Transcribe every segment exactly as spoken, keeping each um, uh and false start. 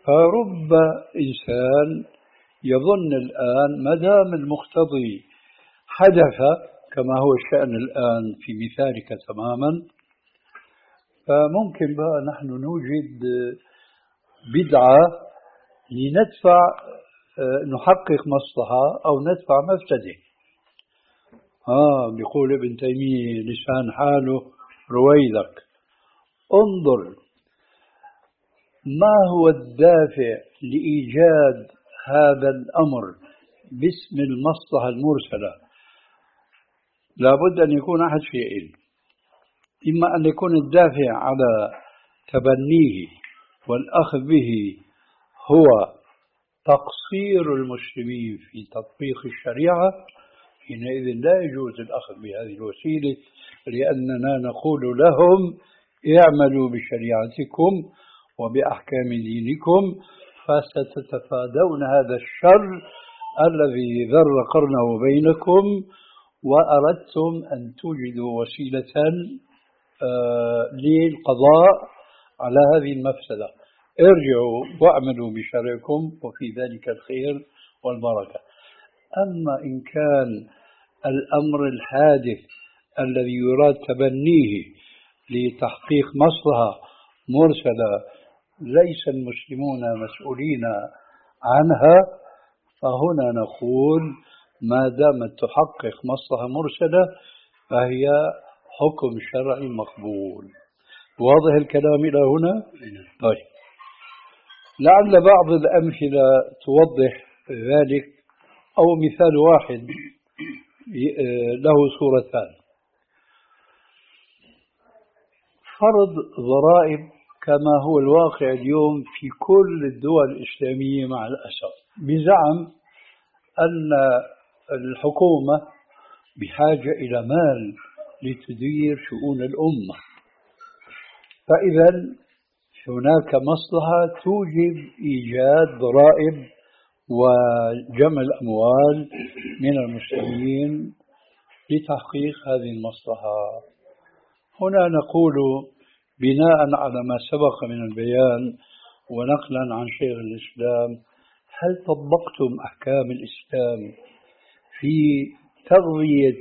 فرب إنسان يظن الآن ما دام المقتضي حدث كما هو الشأن الآن في مثالك تماما، فممكن بقى نحن نوجد بدعة لندفع نحقق مصلحة أو ندفع مفسدة. آه بيقول ابن تيمية لسان حاله رويدك. انظر ما هو الدافع لإيجاد هذا الأمر باسم المصلحة المرسلة. لابد أن يكون أحد شيئين: إما أن يكون الدافع على تبنيه والأخذ به هو تقصير المسلمين في تطبيق الشريعة، حينئذ لا يجوز الأخذ بهذه الوسيلة، لأننا نقول لهم اعملوا بشريعتكم وبأحكام دينكم فستتفادون هذا الشر الذي ذر قرنه بينكم، وأردتم أن توجدوا وسيلة آه للقضاء على هذه المفسدة. ارجعوا واعملوا بشرعكم وفي ذلك الخير والبركة. أما إن كان الأمر الحادث الذي يراد تبنيه لتحقيق مصلحة مرسلة ليس المسلمون مسؤولين عنها، فهنا نقول ما دامت تحقق مصلحة مرسلة فهي حكم شرعي مقبول. واضح الكلام إلى هنا؟ طيب، لعل بعض الأمثلة توضح ذلك، أو مثال واحد له صورتان. فرض ضرائب كما هو الواقع اليوم في كل الدول الإسلامية مع الأسف، بزعم أن الحكومة بحاجة إلى مال لتدير شؤون الأمة، فإذا هناك مصلحة توجب إيجاد ضرائب وجمع الأموال من المسلمين لتحقيق هذه المصلحة. هنا نقول بناء على ما سبق من البيان ونقلا عن شيخ الإسلام: هل طبقتم أحكام الإسلام في تغذية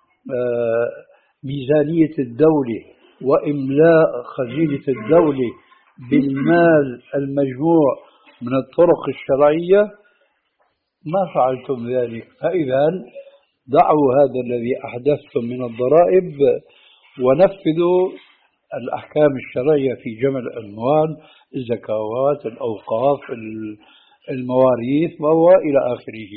ميزانية الدولة وإملاء خزينة الدولة بالمال المجموع من الطرق الشرعية؟ ما فعلتم ذلك. فإذا دعوا هذا الذي أحدثتم من الضرائب ونفذوا الأحكام الشرعية في جمع الأموال، الزكوات، الأوقاف، المواريث وإلى آخره.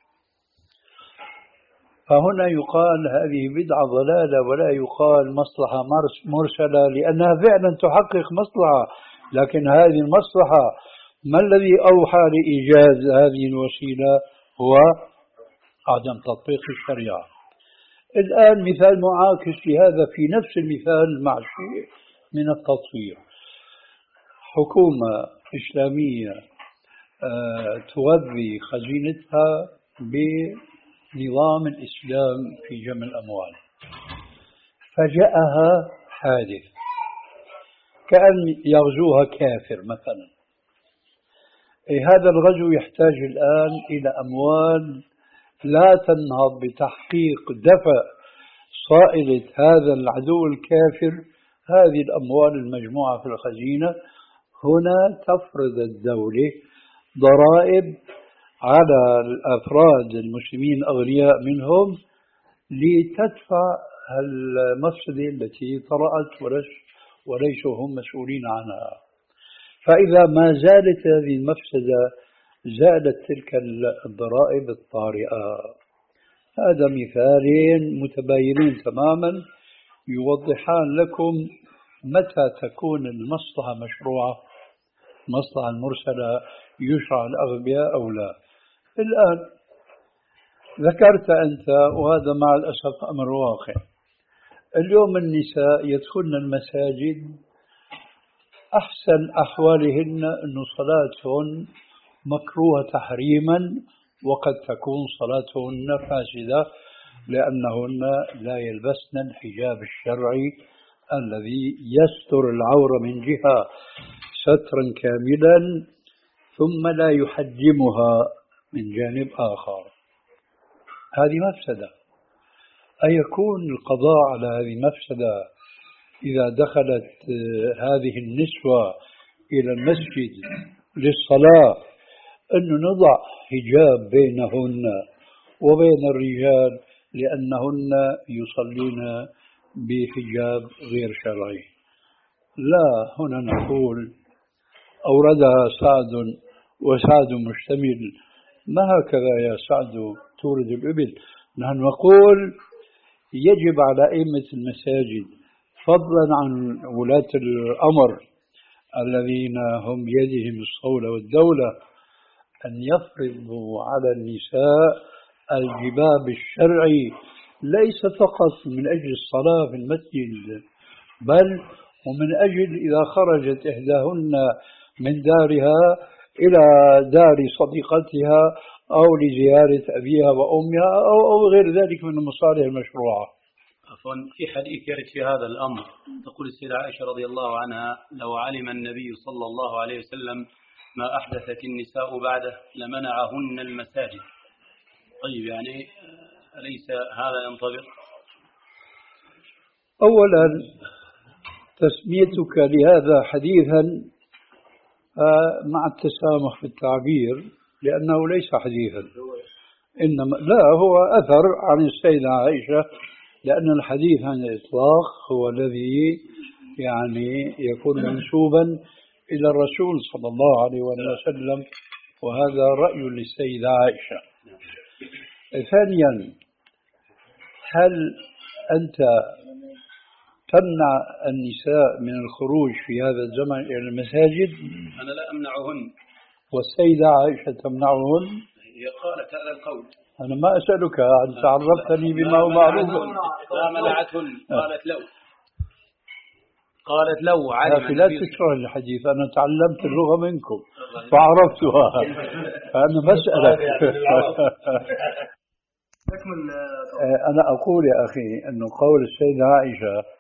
فهنا يقال هذه بدعة ضلالة ولا يقال مصلحة مرسلة، لأنها فعلا تحقق مصلحة، لكن هذه المصلحة ما الذي أوحى لإيجاد هذه الوسيلة؟ هو عدم تطبيق الشريعة. الآن مثال معاكس لهذا في نفس المثال مع شيء من التطوير. حكومة إسلامية تغذي خزينتها بنظام الإسلام في جمع الأموال، فجاءها حادث كأن يغزوها كافر مثلا. هذا الغزو يحتاج الآن إلى أموال لا تنهض بتحقيق دفع صائلة هذا العدو الكافر هذه الأموال المجموعة في الخزينة. هنا تفرض الدولة ضرائب على الأفراد المسلمين الأغنياء منهم لتدفع المفسدة التي طرأت وليسوا هم مسؤولين عنها. فإذا ما زالت هذه المفسدة زادت تلك الضرائب الطارئة. هذا مثالين متباينين تماما يوضحان لكم متى تكون المصلحة مشروعة، المصلحة المرسلة يشرع الأخذ بها أو لا. الآن ذكرت أنت، وهذا مع الأسف أمر واقع، اليوم النساء يدخلن المساجد أحسن أحوالهن أن صلاتهن مكروهة تحريما، وقد تكون صلاتهن فاسدة لأنهن لا يلبسن الحجاب الشرعي الذي يستر العورة من جهة سترا كاملا، ثم لا يحجمها من جانب آخر، هذه مفسدة. أيكون القضاء على هذه المفسدة إذا دخلت هذه النسوة إلى المسجد للصلاة أن نضع حجاب بينهن وبين الرجال لأنهن يصلين بحجاب غير شرعي؟ لا، هنا نقول أوردها سعد وسعد مشتمل. ما هكذا يا سعد تورد الإبل؟ نحن نقول يجب على أئمة المساجد فضلا عن ولاة الأمر الذين هم بيدهم الصولة والدولة أن يفرضوا على النساء الجباب الشرعي، ليس فقط من أجل الصلاة في المسجد، بل ومن أجل إذا خرجت إحداهن من دارها إلى دار صديقتها أو لزيارة أبيها وأمها أو, أو غير ذلك من المصالح المشروعة. عفوا، في حديث يرد في هذا الأمر، تقول السيدة عائشة رضي الله عنها: لو علم النبي صلى الله عليه وسلم ما أحدثت النساء بعده لمنعهن المساجد. طيب، يعني أليس هذا ينطبق؟ أولا، تسميتك لهذا حديثا مع التسامح في التعبير، لأنه ليس حديثا، إنما لا هو أثر عن السيدة عائشة، لأن الحديث عن الإطلاق هو الذي يعني يكون منسوبا إلى الرسول صلى الله عليه وسلم، وهذا رأي للسيدة عائشة. ثانيا، هل أنت تمنع النساء من الخروج في هذا الزمن إلى المساجد؟ أنا لا أمنعهن. والسيدة عائشة تمنعهن؟ هي قالت هذا القول. أنا ما أسألك، أنت عرفتني بما هو معروف. لا منعتهن، قالت لو قالت لو علم. لا تشرح الحديث، أنا تعلمت اللغة منكم فعرفتها، فأنا بسألك. أنا أقول يا أخي أن قول السيدة عائشة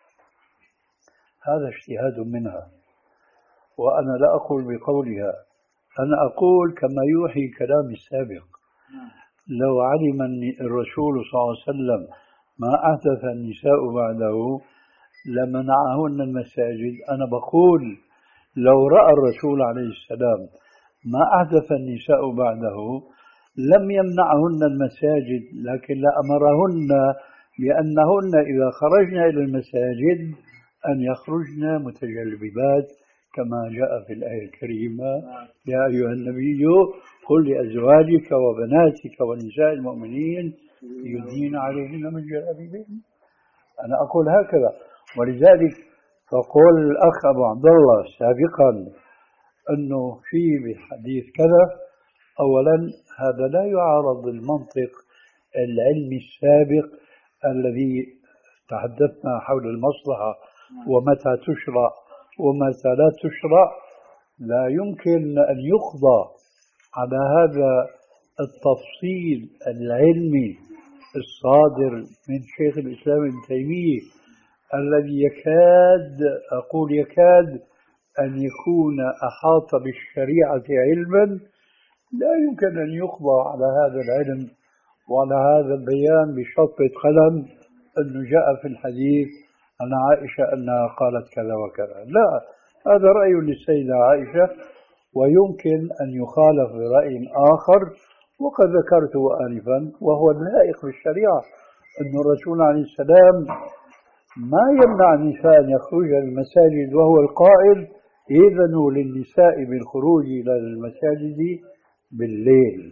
هذا اجتهاد منها، وأنا لا أقول بقولها، أنا أقول كما يوحي كلام السابق: لو علم الرسول صلى الله عليه وسلم ما أحدث النساء بعده لمنعهن المساجد. أنا بقول لو رأى الرسول عليه السلام ما أحدث النساء بعده لم يمنعهن المساجد، لكن لأمرهن بأنهن إذا خرجن إلى المساجد أن يخرجن متجلبات كما جاء في الآية الكريمة: يا أيها النبي قل لأزواجك وبناتك ونساء المؤمنين يدنين عليهن من جلابيبهن. أنا أقول هكذا. ولذلك فقول الأخ أبو عبد الله سابقا أنه في بحديث كذا، أولا هذا لا يعارض المنطق العلمي السابق الذي تحدثنا حول المصلحة ومتى تشرع ومتى لا تشرع. لا يمكن أن يخضع على هذا التفصيل العلمي الصادر من شيخ الإسلام ابن تيمية الذي يكاد أقول يكاد أن يكون أحاط بالشريعة علما. لا يمكن أن يخضع على هذا العلم وعلى هذا البيان بشطة قلم أنه جاء في الحديث عن عائشة أنها قالت كذا وكذا. لا، هذا رأي للسيدة عائشة، ويمكن أن يخالف برأي آخر، وقد ذكرته آنفا وهو اللائق بالشريعة أن الرسول عليه السلام ما يمنع النساء أن يخرجن المساجد، وهو القائل: إذنوا للنساء بالخروج إلى المساجد بالليل.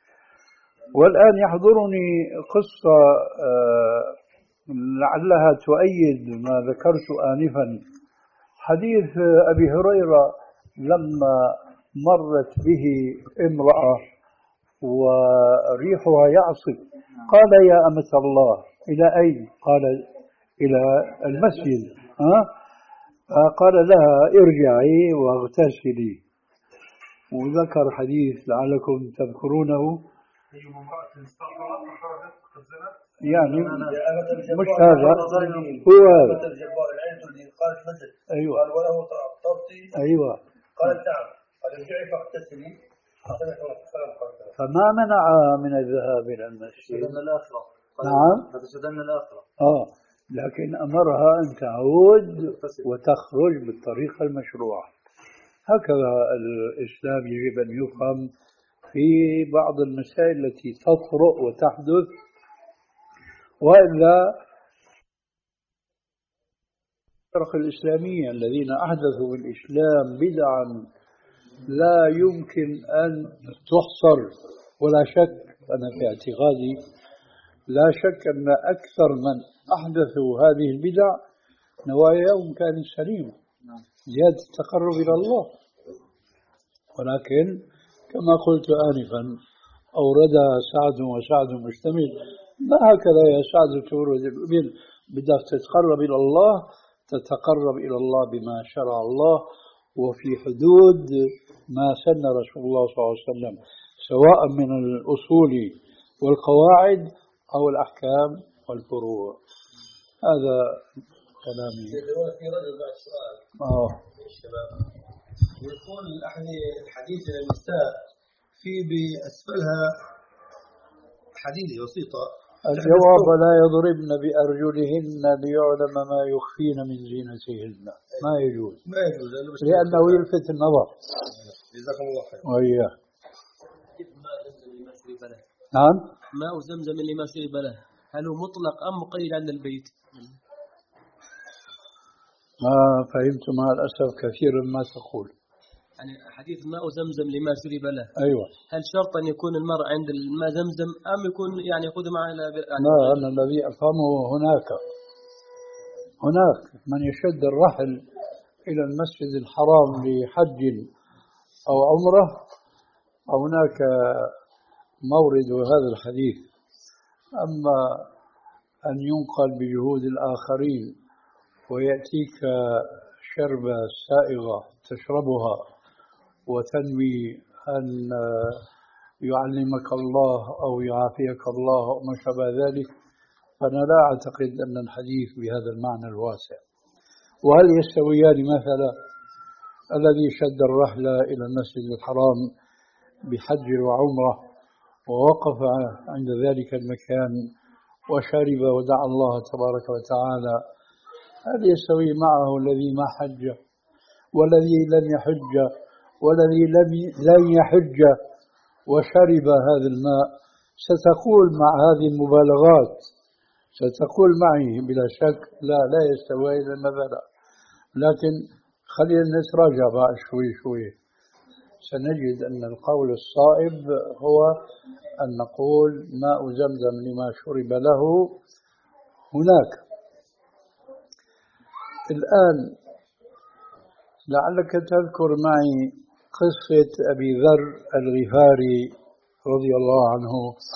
والآن يحضرني قصة لعلها تؤيد ما ذكرت آنفا. حديث أبي هريرة لما مرت به امرأة وريحها يعصف قال: يا أمة الله إلى أين؟ قال: إلى المسجد. ها؟ قال لها: ارجعي واغتسلي. وذكر حديث لعلكم تذكرونه، يعني مش هذا هو هذا. أيوة. أيوة. قالت: نعم. فما منعها من الذهاب إلى المسجد. نعم فتسدن الآخرة. آه لكن أمرها أن تعود وتخرج بالطريقة المشروعة. هكذا الإسلام يجب أن يفهم في بعض المسائل التي تطرأ وتحدث، وإلا الفرق الإسلامية الذين أحدثوا بالإسلام بدعا لا يمكن أن تحصر، ولا شك أنا في اعتقادي لا شك أن أكثر من أحدثوا هذه البدع نواياهم كانت سليمة، زيادة التقرب إلى الله. ولكن كما قلت آنفا أوردها سعد وسعد مشتمل، ما هكذا يا سعد تورد الإبل، بدك تتقرب إلى الله تتقرب إلى الله بما شرع الله وفي حدود ما سن رسول الله صلى الله عليه وسلم، سواء من الأصول والقواعد أو الأحكام والفروع. هذا كلامي. في رجل بعد سؤال. آه. الشباب يقول الحديث للنساء في بأسفلها حديد وسيطة. الجواب لا يضربن بأرجلهن ليعلم ما يخفين من زينتهن، ما يجوز. ما يجوز لأنه يلفت النظر. جزاكم الله خير. وإياه. ماء زمزم لما شرب له. نعم. ماء زمزم لما شرب له، هل هو مطلق أم مقيد عند البيت؟ ما فهمت مع الأسف كثيرا ما تقول. يعني حديث ماء زمزم لما شرب له. أيوة. هل شرط أن يكون المرء عند الماء زمزم أم يكون يعني يأخذ معه إلى يعني لا، أنا الذي أفهمه هناك هناك من يشد الرحل إلى المسجد الحرام لحج أو عمرة، هناك مورد هذا الحديث. أما أن ينقل بجهود الآخرين ويأتيك شربة سائغة تشربها وتنوي أن يعلمك الله أو يعافيك الله أو ما شابه ذلك، فأنا لا أعتقد أن الحديث بهذا المعنى الواسع. وهل يستويان مثلا الذي شد الرحلة إلى المسجد الحرام بحج وعمرة ووقف عند ذلك المكان وشرب ودعا الله تبارك وتعالى، هل يستوي معه الذي ما حج والذي لم يحج والذي لم لن يحج وشرب هذا الماء؟ ستقول مع هذه المبالغات، ستقول معي بلا شك لا لا يستوي مثلا. لكن خلينا نتراجع بقى شوي شوي، سنجد أن القول الصائب هو أن نقول ماء زمزم لما شرب له هناك. الآن لعلك تذكر معي قصة أبي ذر الغفاري رضي الله عنه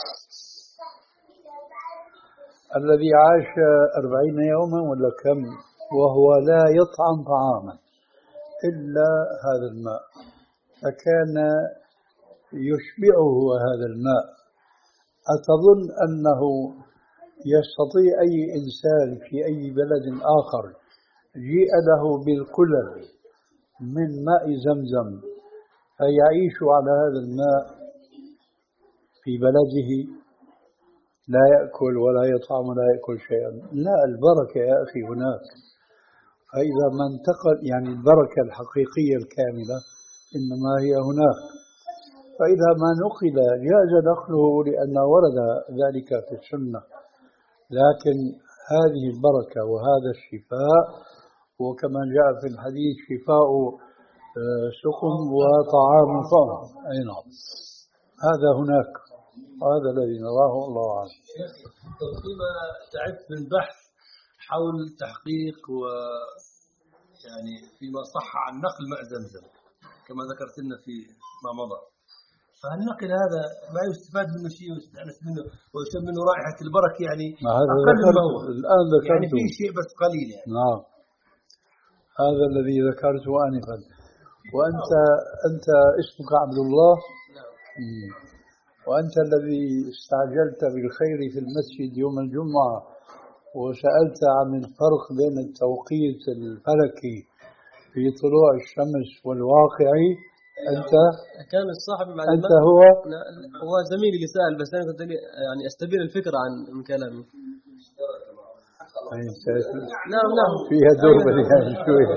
الذي عاش أربعين يوما ولا كم وهو لا يطعم طعاما إلا هذا الماء، فكان يشبعه هذا الماء. أتظن أنه يستطيع أي إنسان في أي بلد آخر جيء له بالقلل من ماء زمزم فيعيش على هذا الماء في بلده لا يأكل ولا يطعم ولا يأكل شيئا؟ لا، البركة يا أخي هناك. فإذا ما انتقل يعني البركة الحقيقية الكاملة إنما هي هناك. فإذا ما نقل جاز نقله لأن ورد ذلك في السنة، لكن هذه البركة وهذا الشفاء، وكما جاء في الحديث شفاء سقم وطعام طعم. أي نعم، هذا هناك، هذا الذي نراه الله أعلم. فيما تعرف من بحث حول تحقيق و يعني فيما صح عن نقل ماء زمزم كما ذكرت لنا في ما مضى، فهل نقل هذا ما يستفاد منه شيء ويستأنس منه ويشم منه رائحة البركة يعني أقل ما هو الآن ذكرته يعني في شيء بس قليل يعني. نعم، هذا الذي ذكرته آنفا. وأنت أنت اسمك عبد الله؟ نعم. وأنت الذي استعجلت بالخير في المسجد يوم الجمعة وسألت عن الفرق بين التوقيت الفلكي في طلوع الشمس والواقعي، أنت كان الصاحب بعد أنت ما هو لا، هو زميلي اللي سأل، بس أنا كنت لي- يعني أستبين الفكرة عن من كلامي. نعم نعم فيها دربة يعني شوي.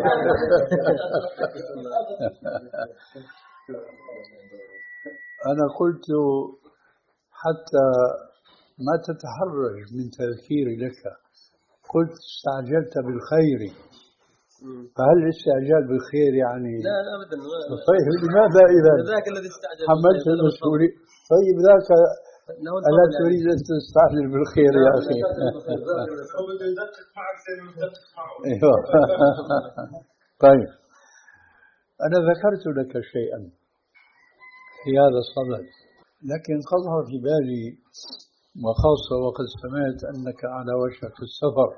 أنا قلت حتى ما تتحرج من تذكيري لك، قلت استعجلت بالخير، فهل الاستعجال بالخير يعني؟ لا لا أبدا. طيب لماذا إذا ذاك الذي استعجل حملت المسؤولية؟ طيب ذاك ألا تريد أن تستعجل بالخير يا أخي؟ أيوه. طيب أنا ذكرت لك شيئا في هذا الصدد، لكن خطر في بالي وخاصة وقد سمعت أنك على وشك السفر،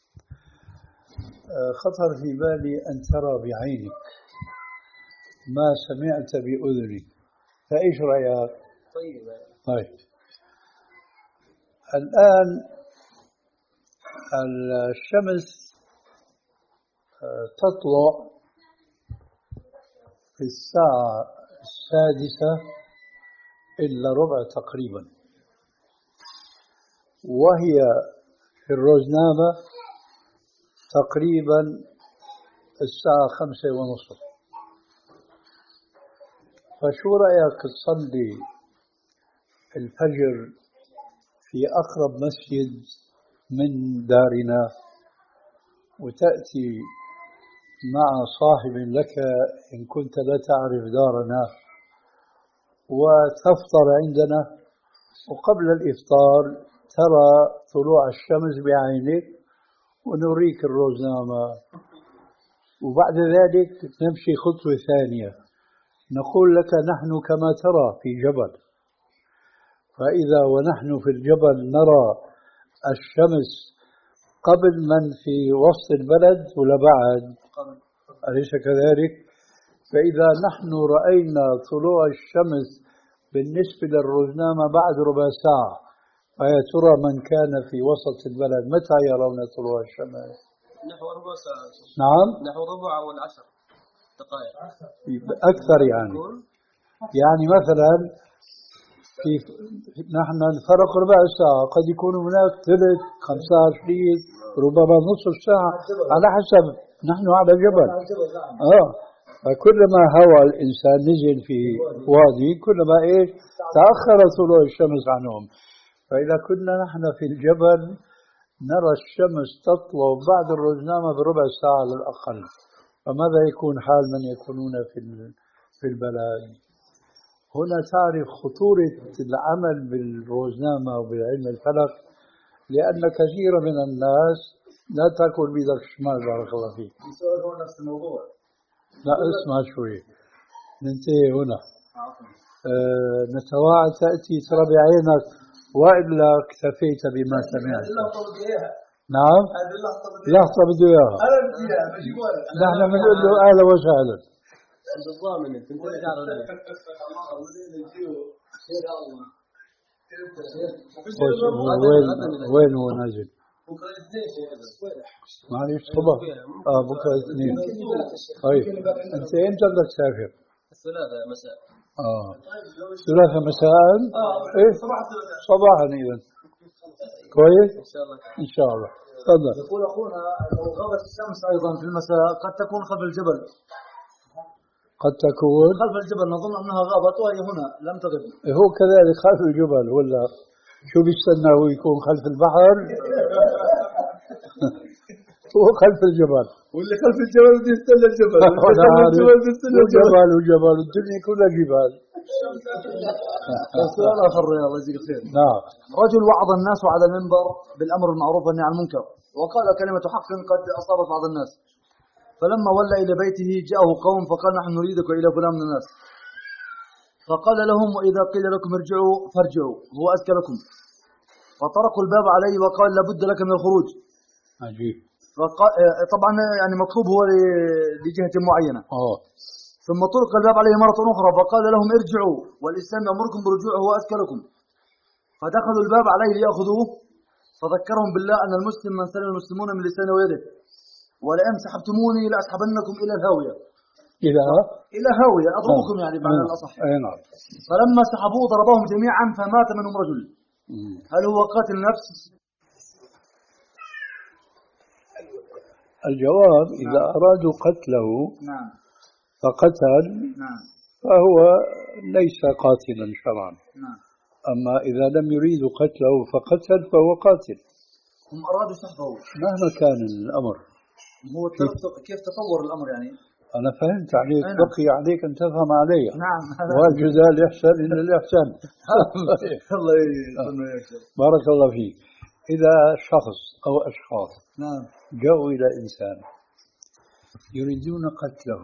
خطر في بالي أن ترى بعينك ما سمعت بأذنك، فإيش رأيك؟ طيب. طيب الآن الشمس تطلع في الساعة السادسة إلا ربع تقريبا، وهي في الروزنامة تقريبا الساعة خمسة ونصف. فشو رأيك تصلي الفجر في أقرب مسجد من دارنا، وتأتي مع صاحب لك إن كنت لا تعرف دارنا، وتفطر عندنا، وقبل الإفطار ترى طلوع الشمس بعينك ونريك الروزنامة، وبعد ذلك نمشي خطوة ثانية نقول لك نحن كما ترى في جبل، فإذا ونحن في الجبل نرى الشمس قبل من في وسط البلد ولا بعد؟ أليس كذلك؟ فإذا نحن رأينا طلوع الشمس بالنسبة للروزنامة بعد ربع ساعة، فيا ترى من كان في وسط البلد متى يرون طلوع الشمس؟ نحو ربع ساعة. نعم؟ نحو ربع أو العشر دقائق أكثر يعني. يعني مثلا في نحن الفرق ربع ساعة، قد يكون هناك ثلث، خمسة عشر، ربما نصف ساعة، على حسب. نحن على جبل. آه فكلما هوى الإنسان نزل في وادي كلما إيش تأخر طلوع الشمس عنهم. فإذا كنا نحن في الجبل نرى الشمس تطلع بعد الروزنامة بربع ساعة على الأقل، فماذا يكون حال من يكونون في في البلد؟ هنا تعرف خطورة العمل بالروزنامة وبالعلم الفلك، لأن كثير من الناس لا تأكل بيدك الشمال بارك الله فيك. يسولفون نفس الموضوع. لا اسمع شوي ننتهي هنا. آه نتواعد تأتي ترى بعينك وإلا اكتفيت بما سمعت. نعم لحظة بده إياها. نحن بنقول له أهلا وسهلا. بالضامن انت انت تعرف وين وين هو نازل؟ معلش صبح اه بكره الاثنين. طيب انت امتى بدك تسافر؟ الثلاثاء مساء. اه ثلاثة مساء. ايه صباحا اذا كويس ان شاء الله. ان شاء الله. تفضل. يقول اخونا لو غابت الشمس ايضا في المساء قد تكون خلف الجبل. قد تكون خلف الجبل، نظن انها غابت وهي هنا لم تغب. هو كذلك خلف الجبل، ولا شو بيستنى هو يكون خلف البحر؟ هو خلف الجبل، واللي خلف الجبل بده يستنى الجبل، واللي خلف الجبل بده يستنى الجبل، وجبل الدنيا كلها جبال. سؤال اخر الله يجزيك خير. نعم. رجل وعظ الناس على المنبر بالامر بالمعروف والنهي عن المنكر، وقال كلمة حق قد اصابت بعض الناس، فلما ولى الى بيته جاءه قوم فقال نحن نريدك الى فلان من الناس، فقال لهم واذا قيل لكم ارجعوا فارجعوا هو ازكى لكم، فطرقوا الباب عليه وقال لابد لك من الخروج. عجيب. فقال طبعا يعني مطلوب هو لجهة معينة. اه ثم طرق الباب عليه مرة أخرى فقال لهم ارجعوا والإسلام يأمركم برجوعه هو أزكى لكم، فدخلوا الباب عليه ليأخذوه، فذكرهم بالله أن المسلم من سلم المسلمون من لسانه ويده، ولئن سحبتموني لأسحبنكم إلى الهاوية. إلى إلى هاوية أضربكم يعني بمعنى الأصح. أي نعم. فلما سحبوه ضربوهم جميعا فمات منهم رجل. هل هو قاتل نفس؟ الجواب إذا نعم. أرادوا قتله نعم. فقتل نعم. فهو ليس قاتلا شرعا. نعم. أما إذا لم يريدوا قتله فقتل فهو قاتل. هم أرادوا سحبه مهما كان الأمر. هو كيف تطور الأمر يعني؟ أنا فهمت عليك، نعم. بقي عليك أن تفهم علي. نعم. والجزاء الإحسان إلا الإحسان. الله يسلمك. بارك الله فيك. إذا شخص أو أشخاص نعم. جاءوا إلى إنسان يريدون قتله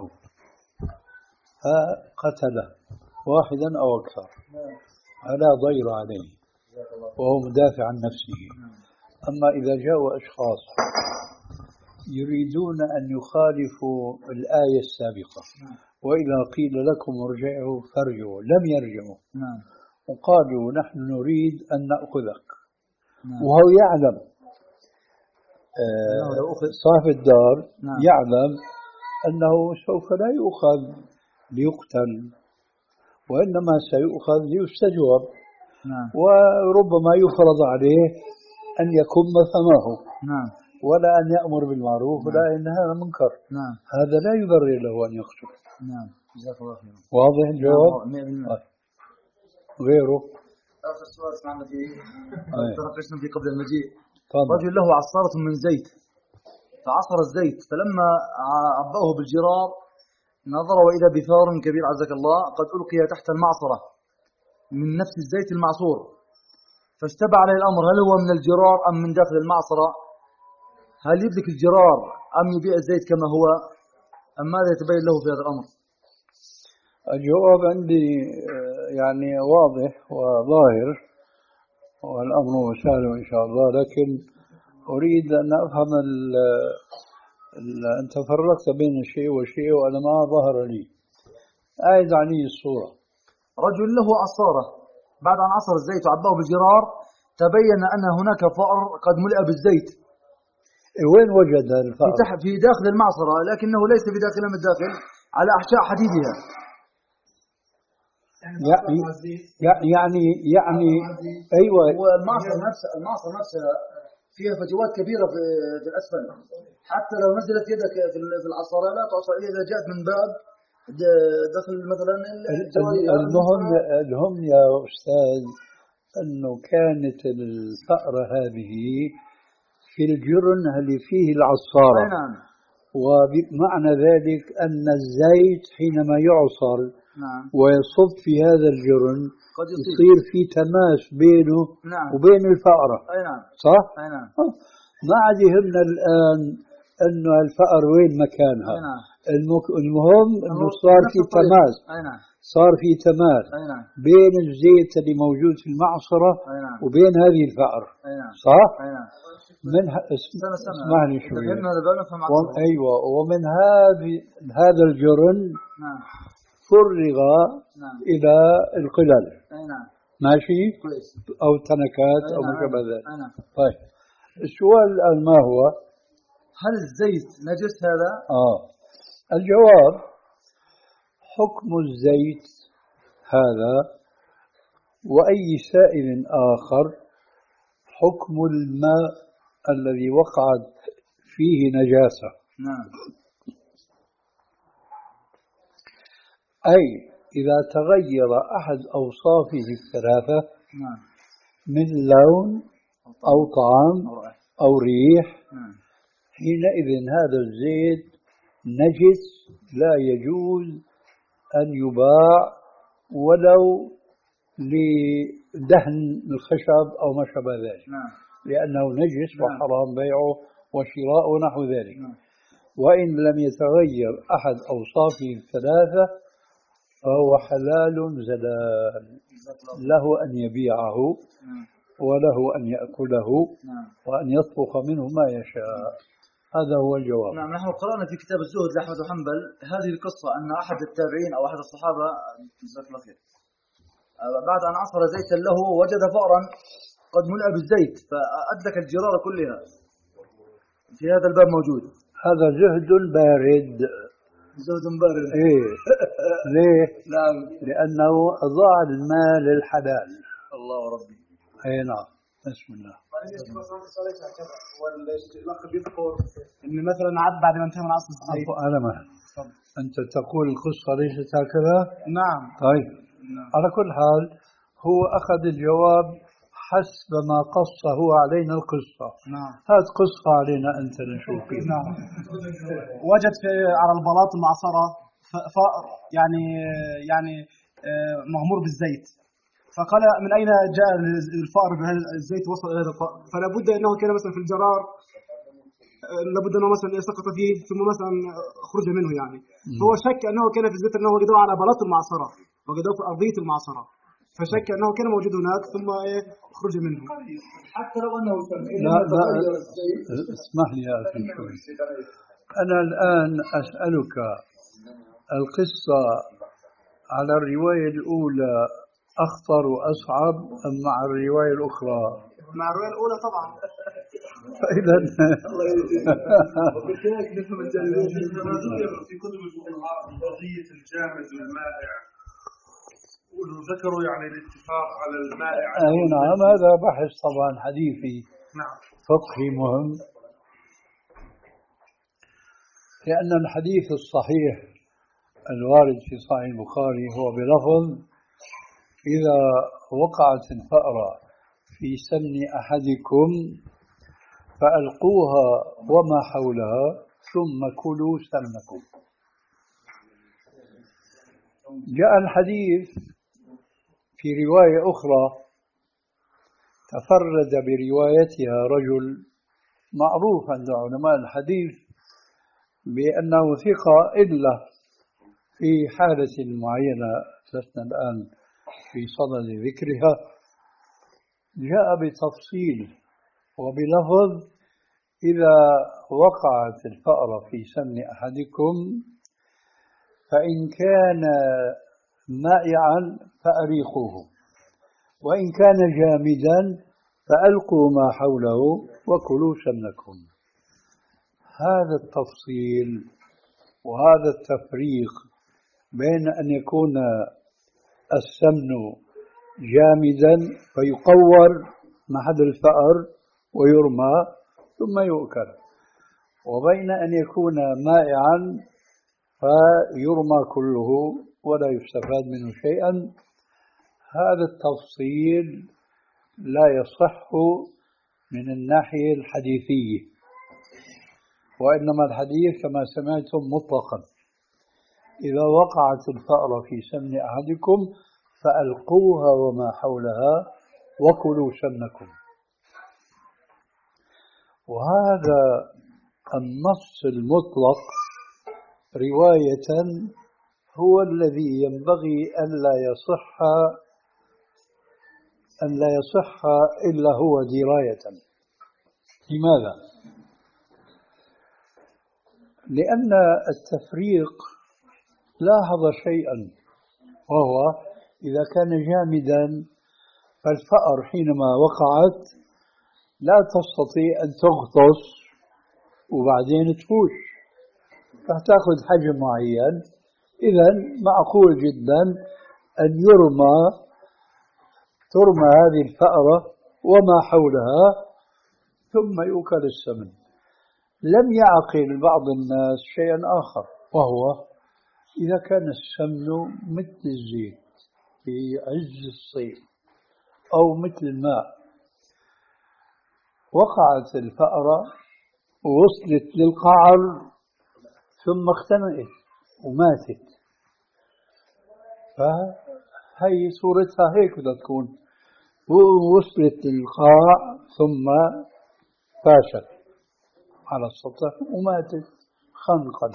فقتله واحدا أو أكثر فلا ضير عليه وهو مدافع عن نفسه. أما إذا جاءوا أشخاص يريدون أن يخالفوا الآية السابقة وإذا قيل لكم ارجعوا فارجعوا لم يرجعوا وقالوا نحن نريد أن نأخذك وهو يعلم صاحب الدار يعلم أنه سوف لا يؤخذ ليقتل وإنما سيؤخذ ليستجوب وربما يفرض عليه أن يكم فمه ولا أن يأمر بالمعروف ولا أن ينهى عن المنكر. هذا لا يبرر له أن يقتل. واضح الجواب؟ غيره آخر سؤال سمعنا فيه تناقشنا فيه قبل المجيء. طبعا. رجل له عصارة من زيت فعصر الزيت فلما عبأه بالجرار نظر وإذا بثار كبير عزك الله قد ألقي تحت المعصرة من نفس الزيت المعصور فاشتبع عليه الأمر هل هو من الجرار أم من داخل المعصرة؟ هل يدرك الجرار أم يبيع الزيت كما هو أم ماذا يتبين له في هذا الأمر؟ الجواب عندي يعني واضح وظاهر والأمر سهل إن شاء الله لكن أريد أن أفهم ال ال أنت فرقت بين الشيء والشيء وأنا ما ظهر لي. أعد عني الصورة. رجل له عصارة بعد أن عصر الزيت وعباه بالجرار تبين أن هناك فأر قد ملئ بالزيت. وين وجد الفأر؟ في, في داخل المعصرة لكنه ليس في داخلها من الداخل على أحشاء حديدها. يعني يعني يعني أيوة. والمعصر نفسه المعصر نفسها فيها فجوات كبيرة في, في الأسفل حتى لو نزلت يدك في العصارة لا تعصر إذا جاءت من باب داخل مثلا المهم المهم يا أستاذ أنه كانت الفأرة هذه في الجرن اللي فيه العصارة. نعم. ومعنى ذلك أن الزيت حينما يعصر نعم. ويصب في هذا الجرن يصير في تماس بينه نعم. وبين الفأرة. أي نعم. صح؟ أي نعم. ما عاد يهمنا الآن أنه الفأر وين مكانها. أي نعم. المهم أنه صار في تماس. أي نعم. صار في تماس أي نعم. بين الزيت اللي موجود في المعصرة أي نعم. وبين هذه الفأر. أي نعم. صح؟ أي نعم. من ه... اسمعني شوي. و... أيوة ومن هذه هذا الجرن نعم. فرغ نعم. إلى القلل. أي نعم. ماشي؟ كويس. أو تنكات أي أو نعم. ما شابه ذلك. نعم. طيب السؤال الآن ما هو؟ هل الزيت نجس هذا؟ آه الجواب حكم الزيت هذا وأي سائل آخر حكم الماء الذي وقعت فيه نجاسة. نعم. أي إذا تغير أحد أوصافه الثلاثة نعم. من لون أو طعم أو ريح نعم. حينئذ هذا الزيت نجس لا يجوز أن يباع ولو لدهن الخشب أو ما شابه ذلك. نعم. لأنه نجس نعم. وحرام بيعه وشراءه ونحو ذلك. نعم. وإن لم يتغير أحد أوصافه الثلاثة فهو حلال زلال له أن يبيعه وله أن يأكله وأن يطبخ منه ما يشاء. هذا هو الجواب. نعم. نحن قرأنا في كتاب الزهد لأحمد وحنبل هذه القصة أن أحد التابعين أو أحد الصحابة جزاك الله خير بعد أن عصر زيتا له وجد فأرا قد ملأ بالزيت فأدلك الجرار كلها في هذا الباب موجود. هذا زهد بارد زوج مبارد. إيه ليه؟ نعم. لأنه أضاع المال الحلال. الله ربي. أي نعم. بسم الله. والأخ بيذكر إن مثلا عاد بعد ما انتهى من عصر الزيت. على ما أنت تقول القصة ليست هكذا؟ نعم. طيب. نعم. على كل حال هو أخذ الجواب حسب ما قص هو علينا القصة. نعم. هات قصة علينا أنت نشوف فيه. نعم. وجد في على البلاط المعصرة فأر يعني يعني مغمور بالزيت، فقال من أين جاء الفأر بهذا الزيت وصل إلى هذا الفأر؟ فلا بد أنه كان مثلا في الجرار، لابد أنه مثلا سقط فيه ثم مثلا خرج منه يعني. فهو شك أنه كان في الزيت أنه وجده على بلاط المعصرة، وجده في أرضية المعصرة، فشك أنه كان موجود هناك ثم خرج منه. حتى لو أنه لا لا اسمح لي يا أخي شوي. أنا الآن أسألك القصة على الرواية الأولى أخطر وأصعب أم مع الرواية الأخرى؟ مع الرواية الأولى طبعا. فإذا وبكذلك نفهم الجانبين في كتب الفقهاء قضية الجامد والمائع، وذكروا يعني الاتفاق على المائع. أي نعم، هذا بحث طبعا حديثي. نعم. فقهي مهم، لأن الحديث الصحيح الوارد في صحيح البخاري هو بلفظ: إذا وقعت الفأرة في سمن أحدكم فألقوها وما حولها ثم كلوا سمنكم. جاء الحديث في رواية أخرى تفرد بروايتها رجل معروف عند علماء الحديث بأنه ثقة، إلا في حالة معينة لسنا الآن في صدد ذكرها، جاء بتفصيل وبلفظ: إذا وقعت الفأرة في سمن أحدكم فإن كان مائعا فأريقوه، وإن كان جامدا فألقوا ما حوله وكلوا سمنكم. هذا التفصيل وهذا التفريق بين أن يكون السمن جامدا فيقور محل الفأر ويرمى ثم يؤكل، وبين أن يكون مائعا فيرمى كله ولا يستفاد منه شيئا، هذا التفصيل لا يصح من الناحية الحديثية، وإنما الحديث كما سمعتم مطلقا: إذا وقعت الفأرة في سمن أحدكم فألقوها وما حولها وكلوا سمنكم. وهذا النص المطلق رواية هو الذي ينبغي أن لا يصح أن لا يصح إلا هو دراية. لماذا؟ لأن التفريق لاحظ شيئا، وهو إذا كان جامدا فالفأر حينما وقعت لا تستطيع أن تغطس وبعدين تفوش، فتأخذ حجم معين. إذن معقول جدا أن يرمى ترمى هذه الفأرة وما حولها ثم يؤكل السمن. لم يعقل بعض الناس شيئا آخر، وهو إذا كان السمن مثل الزيت في عز الصيف أو مثل الماء، وقعت الفأرة ووصلت للقعر ثم اختنقت وماتت، فهي صورتها هيك بدها تكون، ووصلت للقاع ثم فاشت على السطح وماتت خنقا.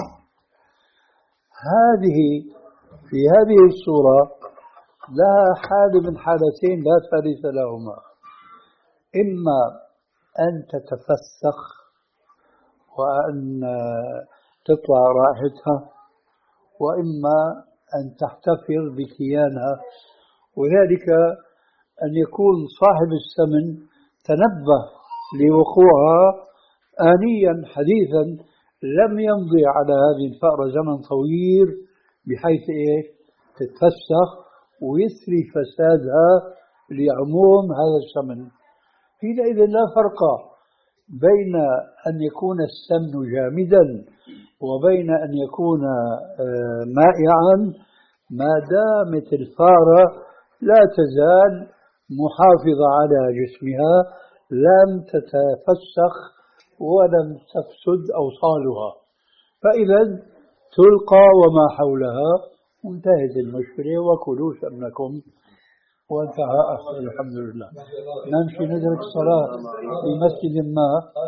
هذه في هذه الصورة لها حال من حالتين لا ثالث لهما: إما أن تتفسخ وأن تطلع رائحتها، وإما أن تحتفظ بكيانها، وذلك أن يكون صاحب السمن تنبه لوقوعها آنيا حديثا لم يمضي على هذه الفأرة زمن طويل بحيث إيه تتفسخ ويسري فسادها لعموم هذا السمن. حينئذ لا فرق بين أن يكون السمن جامدا وبين أن يكون مائعا ما دامت الفارة لا تزال محافظة على جسمها، لم تتفسخ ولم تفسد أوصالها، فإذا تلقى وما حولها وانتهت المشكلة وكلوا سمنكم وانتهى الحمد لله. نمشي ندرك الصلاة في مسجد ما.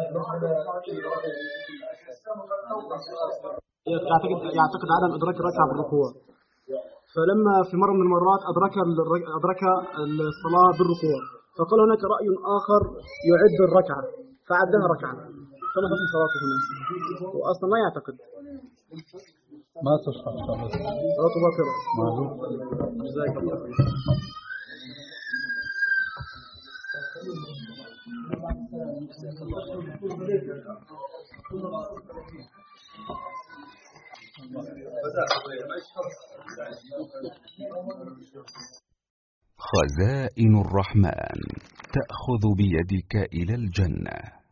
يعتقد يعتقد عدم إدراك الركعة بالركوع، فلما في مرة من المرات أدرك أدرك الصلاة بالركوع، فقال هناك رأي آخر يعد الركعة فعدها ركعة، فما حكم صلاته هنا؟ وأصلا ما يعتقد ما تصح صلاته، صلاته باطلة. جزاك الله خير. خزائن الرحمن تأخذ بيدك إلى الجنة.